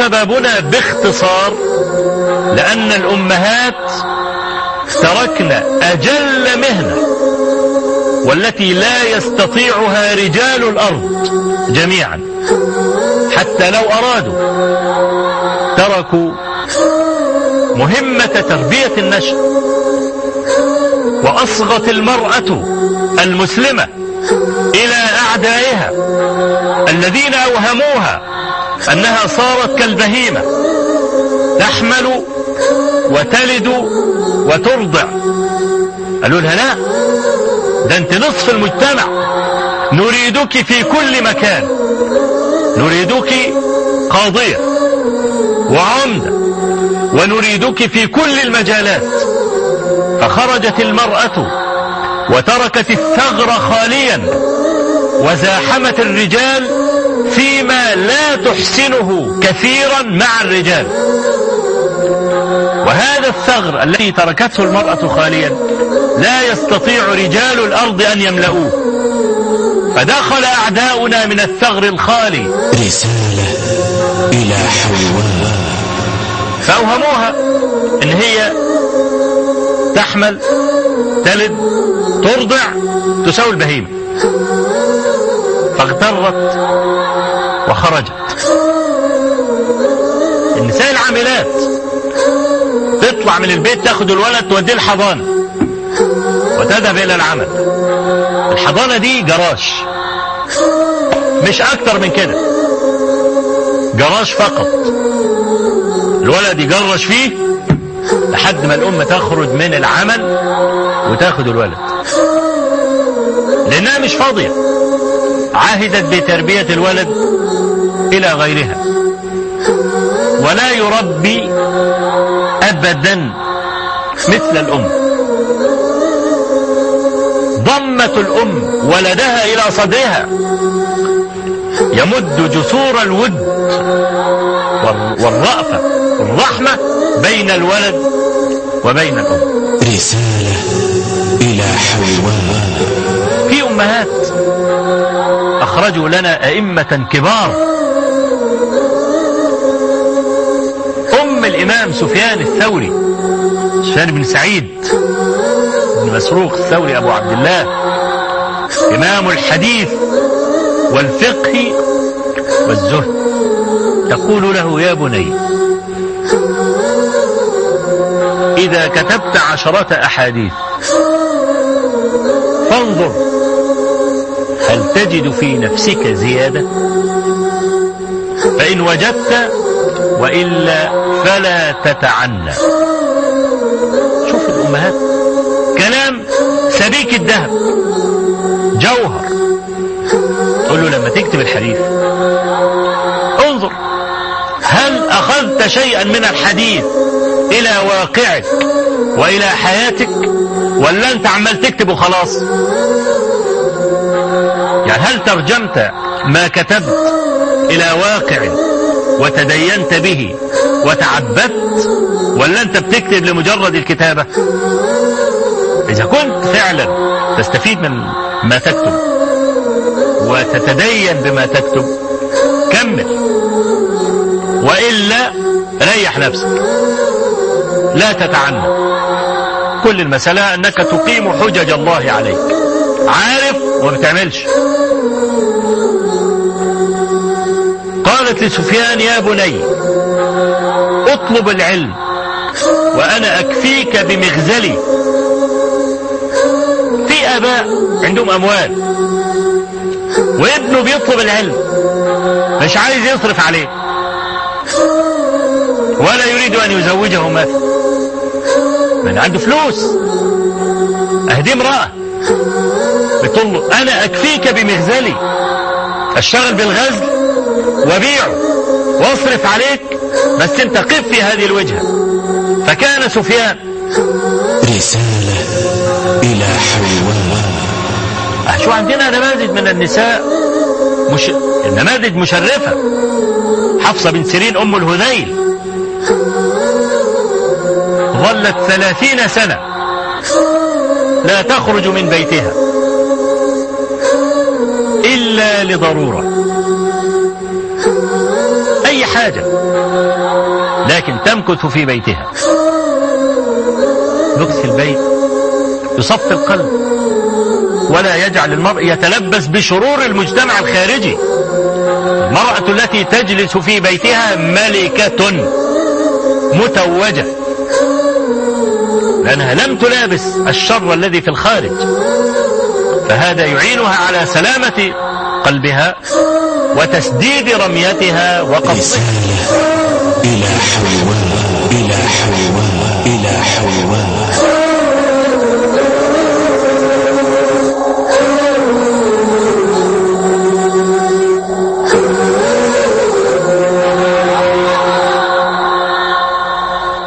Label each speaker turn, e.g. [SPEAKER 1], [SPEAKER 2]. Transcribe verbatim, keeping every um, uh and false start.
[SPEAKER 1] سببنا باختصار لأن الأمهات تركن أجل مهنة والتي لا يستطيعها رجال الأرض جميعا حتى لو أرادوا، تركوا مهمة تربية النشء، وأصغت المرأة المسلمة إلى أعدائها الذين أوهموها أنها صارت كالبهيمة تحمل وتلد وترضع. قالوا لها لا، ده انت نصف المجتمع، نريدك في كل مكان، نريدك قاضية وعمدة، ونريدك في كل المجالات. فخرجت المرأة وتركت الثغر خاليا وزاحمت الرجال فيما لا تحسنه كثيرا مع الرجال. وهذا الثغر الذي تركته المرأة خاليا لا يستطيع رجال الأرض أن يملؤوه، فدخل أعداؤنا من الثغر الخالي.
[SPEAKER 2] رسالة إلى حواء،
[SPEAKER 1] فأوهموها إن هي تحمل تلد ترضع تساوي البهيمة، فاغترت وخرجت. النساء العاملات تطلع من البيت تاخد الولد توديه الحضانة وتذهب إلى العمل. الحضانة دي جراج، مش أكتر من كده، جراج فقط. الولد يجرش فيه لحد ما الأم تخرج من العمل وتاخد الولد، لأنها مش فاضية. عاهدت بتربية الولد إلى غيرها، ولا يربي أبدا مثل الأم. ضمت الأم ولدها إلى صدرها، يمد جسور الود والرأفة والرحمة بين الولد وبين الأم.
[SPEAKER 2] رسالة إلى حواء.
[SPEAKER 1] في أمهات أخرجوا لنا أئمة كبار. أم الإمام سفيان الثوري، سفيان بن سعيد بن مسروق الثوري أبو عبد الله، إمام الحديث والفقه والزهد، تقول له: يا بني، إذا كتبت عشرة أحاديث فانظر هل تجد في نفسك زيادة، فإن وجدت وإلا فلا تتعنى. شوف الأمهات، كلام سبيك الذهب، جوهر. تقول له لما تكتب الحديث انظر هل أخذت شيئا من الحديث إلى واقعك وإلى حياتك، ولا أنت عمال تكتب وخلاص؟ يعني هل ترجمت ما كتبت إلى واقع وتدينت به وتعبدت، ولا أنت بتكتب لمجرد الكتابة؟ إذا كنت فعلا تستفيد من ما تكتب وتتدين بما تكتب كمل، وإلا ريح نفسك، لا تتعنى. كل المسألة أنك تقيم حجج الله عليك، عارف وما بتعملش. قالت لسفيان: يا بني، اطلب العلم وأنا أكفيك بمغزلي. في آباء عندهم أموال وابنه بيطلب العلم، مش عايز يصرف عليه ولا يريد أن يزوجه مثلا، من عنده فلوس. أهدي امرأة بتقول له: أنا أكفيك بمغزلي، أشتغل بالغزل وبيعه واصرف عليك، بس انت قف في هذه الوجهة. فكان سفيان.
[SPEAKER 2] رسالة إلى حواء.
[SPEAKER 1] شو عندنا نماذج من النساء، مش... النماذج مشرفة. حفصة بن سيرين أم الهذيل ظلت ثلاثين سنة لا تخرج من بيتها إلا لضرورة. أي حاجة، لكن تمكث في بيتها. لبس البيت يصفي القلب ولا يجعل المرء يتلبس بشرور المجتمع الخارجي. المرأة التي تجلس في بيتها ملكة متوجة، لأنها لم تلابس الشر الذي في الخارج، فهذا يعينها على سلامة قلبها وتسديد رميتها وقصدها.
[SPEAKER 2] إلى حواء.